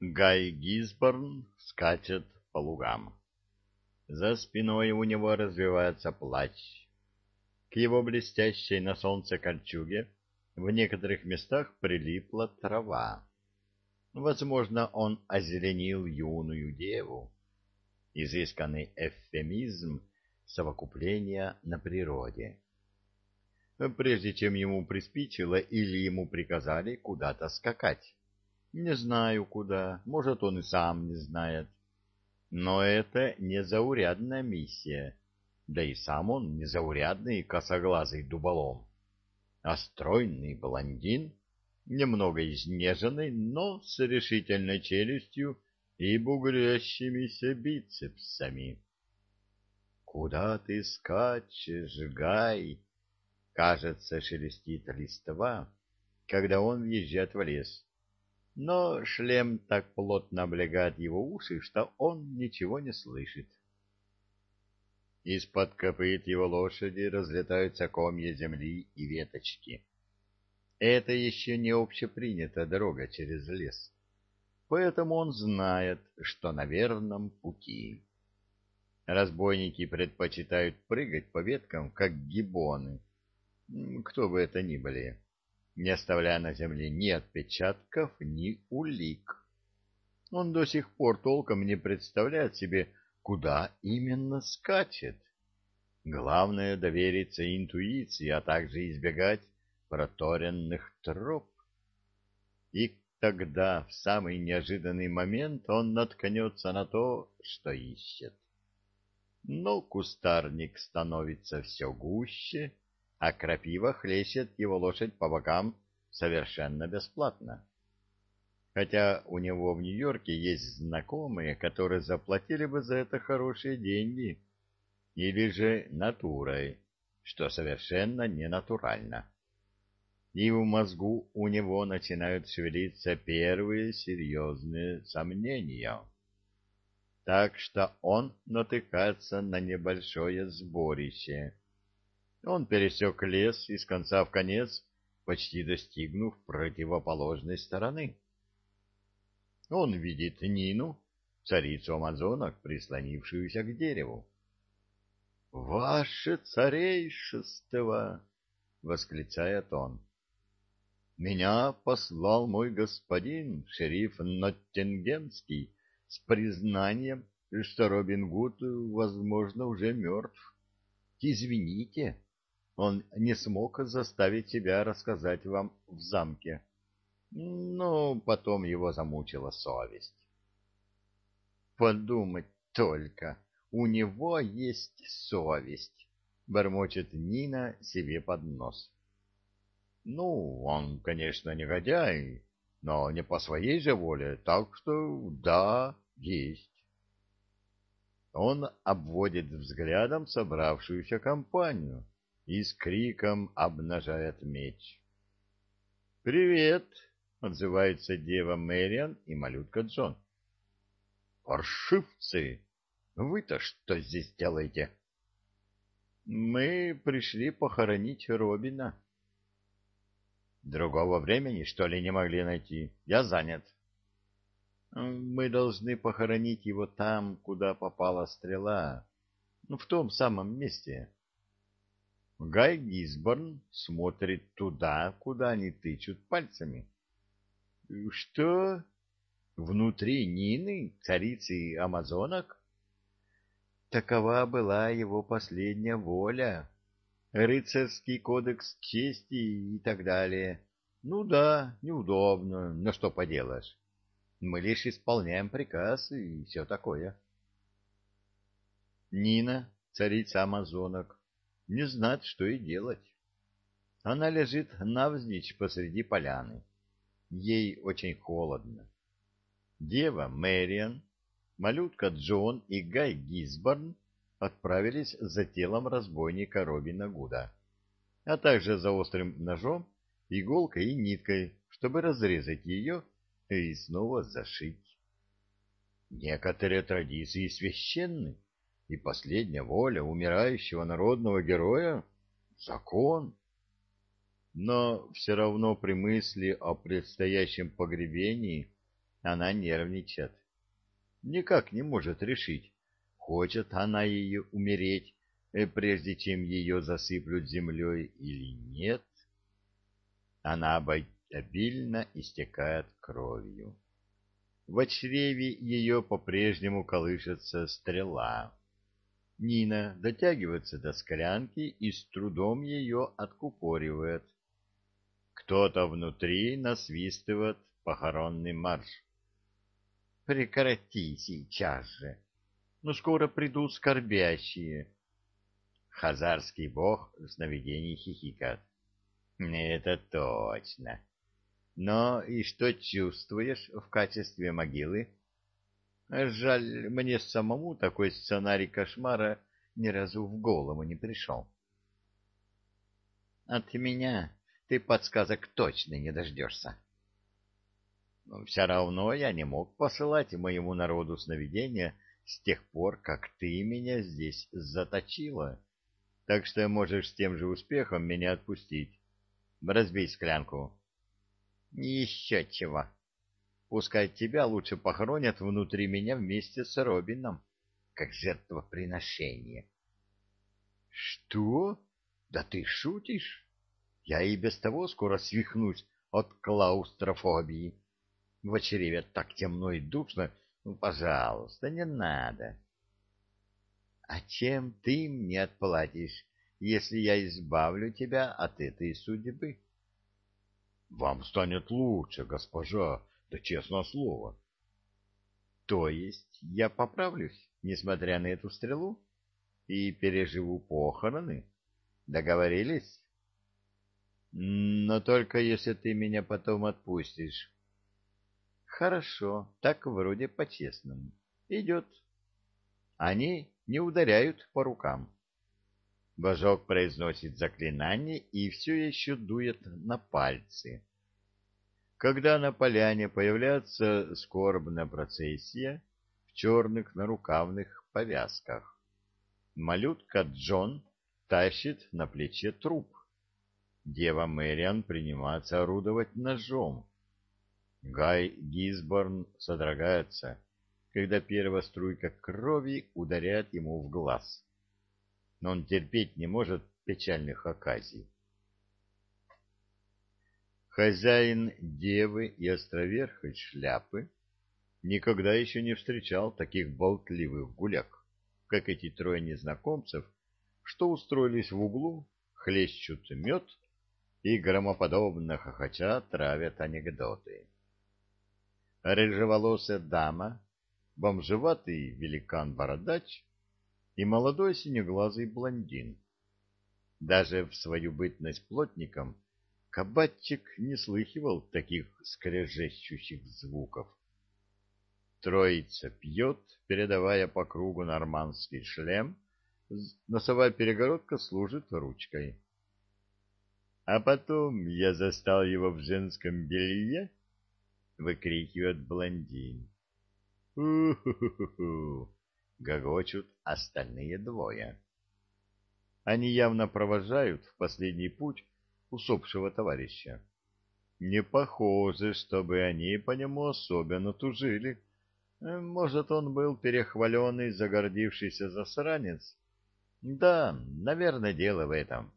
Гай Гизборн скачет по лугам. За спиной у него развивается плащ. К его блестящей на солнце кольчуге в некоторых местах прилипла трава. Возможно, он озеленил юную деву. Изысканный эвфемизм совокупления на природе. Прежде чем ему приспичило или ему приказали куда-то скакать. Не знаю куда, может, он и сам не знает. Но это незаурядная миссия, да и сам он незаурядный косоглазый дуболом, а стройный блондин, немного изнеженный, но с решительной челюстью и бугрящимися бицепсами. «Куда ты скачешь, Гай?» Кажется, шелестит листва, когда он въезжает в лес. Но шлем так плотно облегает его уши, что он ничего не слышит. Из-под копыт его лошади разлетаются комья земли и веточки. Это еще не общепринятая дорога через лес, поэтому он знает, что на верном пути. Разбойники предпочитают прыгать по веткам, как гибоны, кто бы это ни были, не оставляя на земле ни отпечатков, ни улик. Он до сих пор толком не представляет себе, куда именно скачет. Главное — довериться интуиции, а также избегать проторенных троп. И тогда, в самый неожиданный момент, он наткнется на то, что ищет. Но кустарник становится все гуще, а крапива хлещет его лошадь по бокам совершенно бесплатно. Хотя у него в Нью-Йорке есть знакомые, которые заплатили бы за это хорошие деньги, или же натурой, что совершенно не натурально. И в мозгу у него начинают шевелиться первые серьезные сомнения. Так что он натыкается на небольшое сборище. Он пересек лес из конца в конец, почти достигнув противоположной стороны. Он видит Нину, царицу амазонок, прислонившуюся к дереву. «Ваше царейшество!» — восклицает он. «Меня послал мой господин, шериф Ноттингемский, с признанием, что Робин Гуд, возможно, уже мертв. Извините, он не смог заставить себя рассказать вам в замке. Но потом его замучила совесть». «Подумать только, у него есть совесть», — бормочет Нина себе под нос. «Ну, он, конечно, негодяй, но не по своей же воле, так что да, есть». Он обводит взглядом собравшуюся компанию и с криком обнажает меч. «Привет!» — отзывается дева Мэриан и малютка Джон. «Паршивцы! Вы-то что здесь делаете?» «Мы пришли похоронить Робина». «Другого времени, что ли, не могли найти? Я занят». «Мы должны похоронить его там, куда попала стрела, в том самом месте». Гай Гизборн смотрит туда, куда они тычут пальцами. «Что? Внутри Нины, царицы амазонок?» Такова была его последняя воля, рыцарский кодекс чести и так далее. Ну да, неудобно, но что поделаешь. Мы лишь исполняем приказ и все такое. Нина, царица амазонок, не знает, что и делать. Она лежит навзничь посреди поляны. Ей очень холодно. Дева Мэриан, малютка Джон и Гай Гизборн отправились за телом разбойника Робина Гуда, а также за острым ножом, иголкой и ниткой, чтобы разрезать ее и снова зашить. Некоторые традиции священны, и последняя воля умирающего народного героя — закон. Но все равно при мысли о предстоящем погребении Она нервничает. Никак не может решить, хочет она ее умереть, прежде чем ее засыплют землей или нет. Она обильно истекает кровью. В чреве ее по-прежнему колышется стрела. Нина дотягивается до склянки и с трудом ее откупоривает. Кто-то внутри насвистывает похоронный марш. Прекрати сейчас же. Ну, скоро придут скорбящие. Хазарский бог сновидений хихикает. Это точно. Но и что чувствуешь в качестве могилы? Жаль, мне самому такой сценарий кошмара ни разу в голову не пришел. От меня ты подсказок точно не дождешься. Но все равно я не мог посылать моему народу сновидения с тех пор, как ты меня здесь заточила. Так что можешь с тем же успехом меня отпустить. Разбей склянку. Еще чего. Пускай тебя лучше похоронят внутри меня вместе с Робином, как жертвоприношение. Что? Да ты шутишь? Я и без того скоро свихнусь от клаустрофобии. В чреве так темно и душно. Ну, пожалуйста, не надо. А чем ты мне отплатишь, если я избавлю тебя от этой судьбы? Вам станет лучше, госпожа, да честное слово. То есть я поправлюсь, несмотря на эту стрелу, и переживу похороны? Договорились? Но только если ты меня потом отпустишь. Хорошо, так вроде по-честному. Идет. Они не ударяют по рукам. Божок произносит заклинание и все еще дует на пальцы. Когда на поляне появляется скорбная процессия в черных нарукавных повязках, малютка Джон тащит на плече труп. Дева Мэриан принимается орудовать ножом. Гай Гисборн содрогается, когда первая струйка крови ударяет ему в глаз. Но он терпеть не может печальных оказий. Хозяин девы и островерхой шляпы никогда еще не встречал таких болтливых гуляк, как эти трое незнакомцев, что устроились в углу, хлещут мед и громоподобно хохоча травят анекдоты. Рыжеволосая дама, бомжеватый великан-бородач и молодой синеглазый блондин. Даже в свою бытность плотником кабачик не слыхивал таких скрежещущих звуков. Троица пьет, передавая по кругу нормандский шлем, носовая перегородка служит ручкой. А потом я застал его в женском белье, — выкрикивает блондин. «У-ху-ху-ху!» — гогочут остальные двое. Они явно провожают в последний путь усопшего товарища. Не похоже, чтобы они по нему особенно тужили. Может, он был перехваленный, загордившийся засранец? Да, наверное, дело в этом.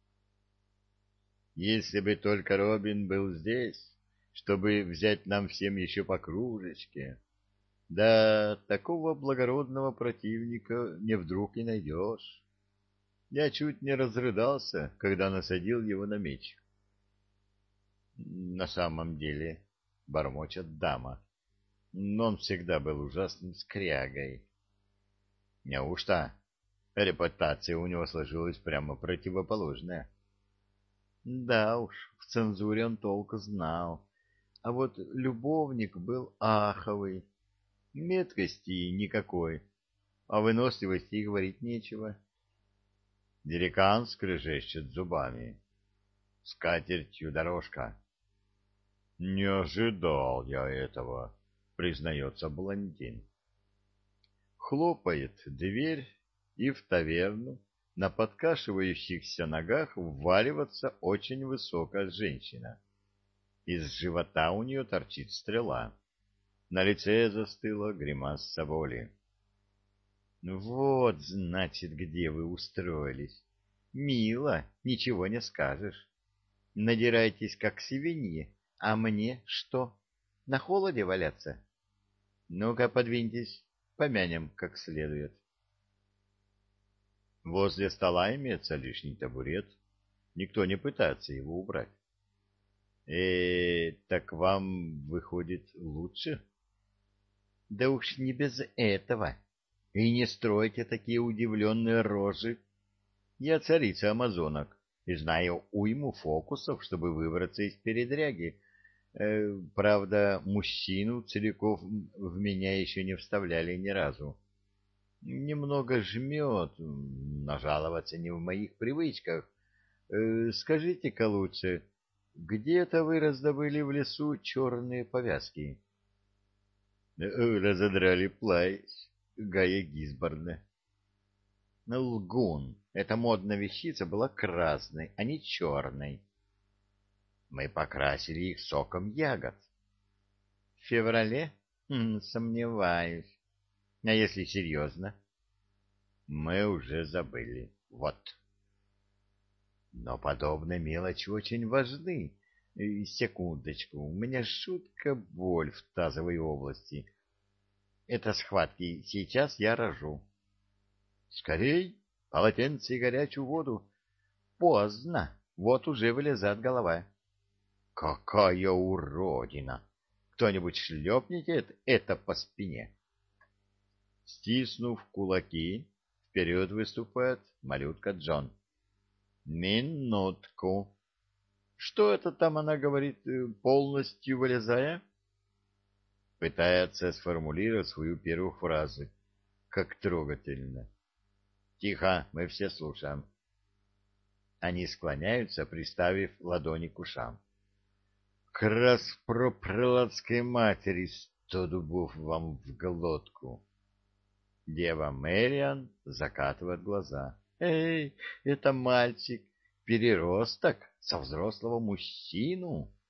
Если бы только Робин был здесь, чтобы взять нам всем еще по кружечке. Да, такого благородного противника не вдруг и найдешь. Я чуть не разрыдался, когда насадил его на меч. На самом деле, бормочет дама, но он всегда был ужасным скрягой. Неужто? Репутация у него сложилась прямо противоположная. Да уж, в цензуре он толк знал. А вот любовник был аховый. Меткости никакой, а выносливости и говорить нечего. Великан скрежещет зубами. Скатертью дорожка. Не ожидал я этого, признается блондин. Хлопает дверь, и в таверну на подкашивающихся ногах вваливается очень высокая женщина. Из живота у нее торчит стрела. На лице застыла гримаса боли. Вот, значит, где вы устроились. Мило, ничего не скажешь. Надираетесь, как свиньи, а мне что? На холоде валяться? Ну-ка, подвиньтесь, помянем как следует. Возле стола имеется лишний табурет. Никто не пытается его убрать. Так вам выходит лучше? Да уж не без этого. И не стройте такие удивленные рожи. Я царица амазонок и знаю уйму фокусов, чтобы выбраться из передряги. Правда, мужчину целиков в меня еще не вставляли ни разу. Немного жмет, нажаловаться не в моих привычках. Скажите-ка лучше, где-то вы раздобыли в лесу черные повязки? Разодрали плащ Гая Гизборна. Лгун. Эта модная вещица была красной, а не черной. Мы покрасили их соком ягод. В феврале? Сомневаюсь. А если серьезно? Мы уже забыли. Вот. Но подобные мелочи очень важны. Секундочку, у меня жуткая боль в тазовой области. Это схватки. Сейчас я рожу. Скорей, полотенце и горячую воду. Поздно. Вот уже вылезает голова. Какая уродина! Кто-нибудь шлепните это по спине. Стиснув кулаки, вперед выступает малютка Джон. Минутку. Что это там она говорит, полностью вылезая? Пытается сформулировать свою первую фразу. Как трогательно. Тихо, мы все слушаем. Они склоняются, приставив ладони к ушам. К распропрелатской матери 100 дубов вам в глотку. Дева Мэриан закатывает глаза. Эй, это мальчик, переросток со взрослого мужчину.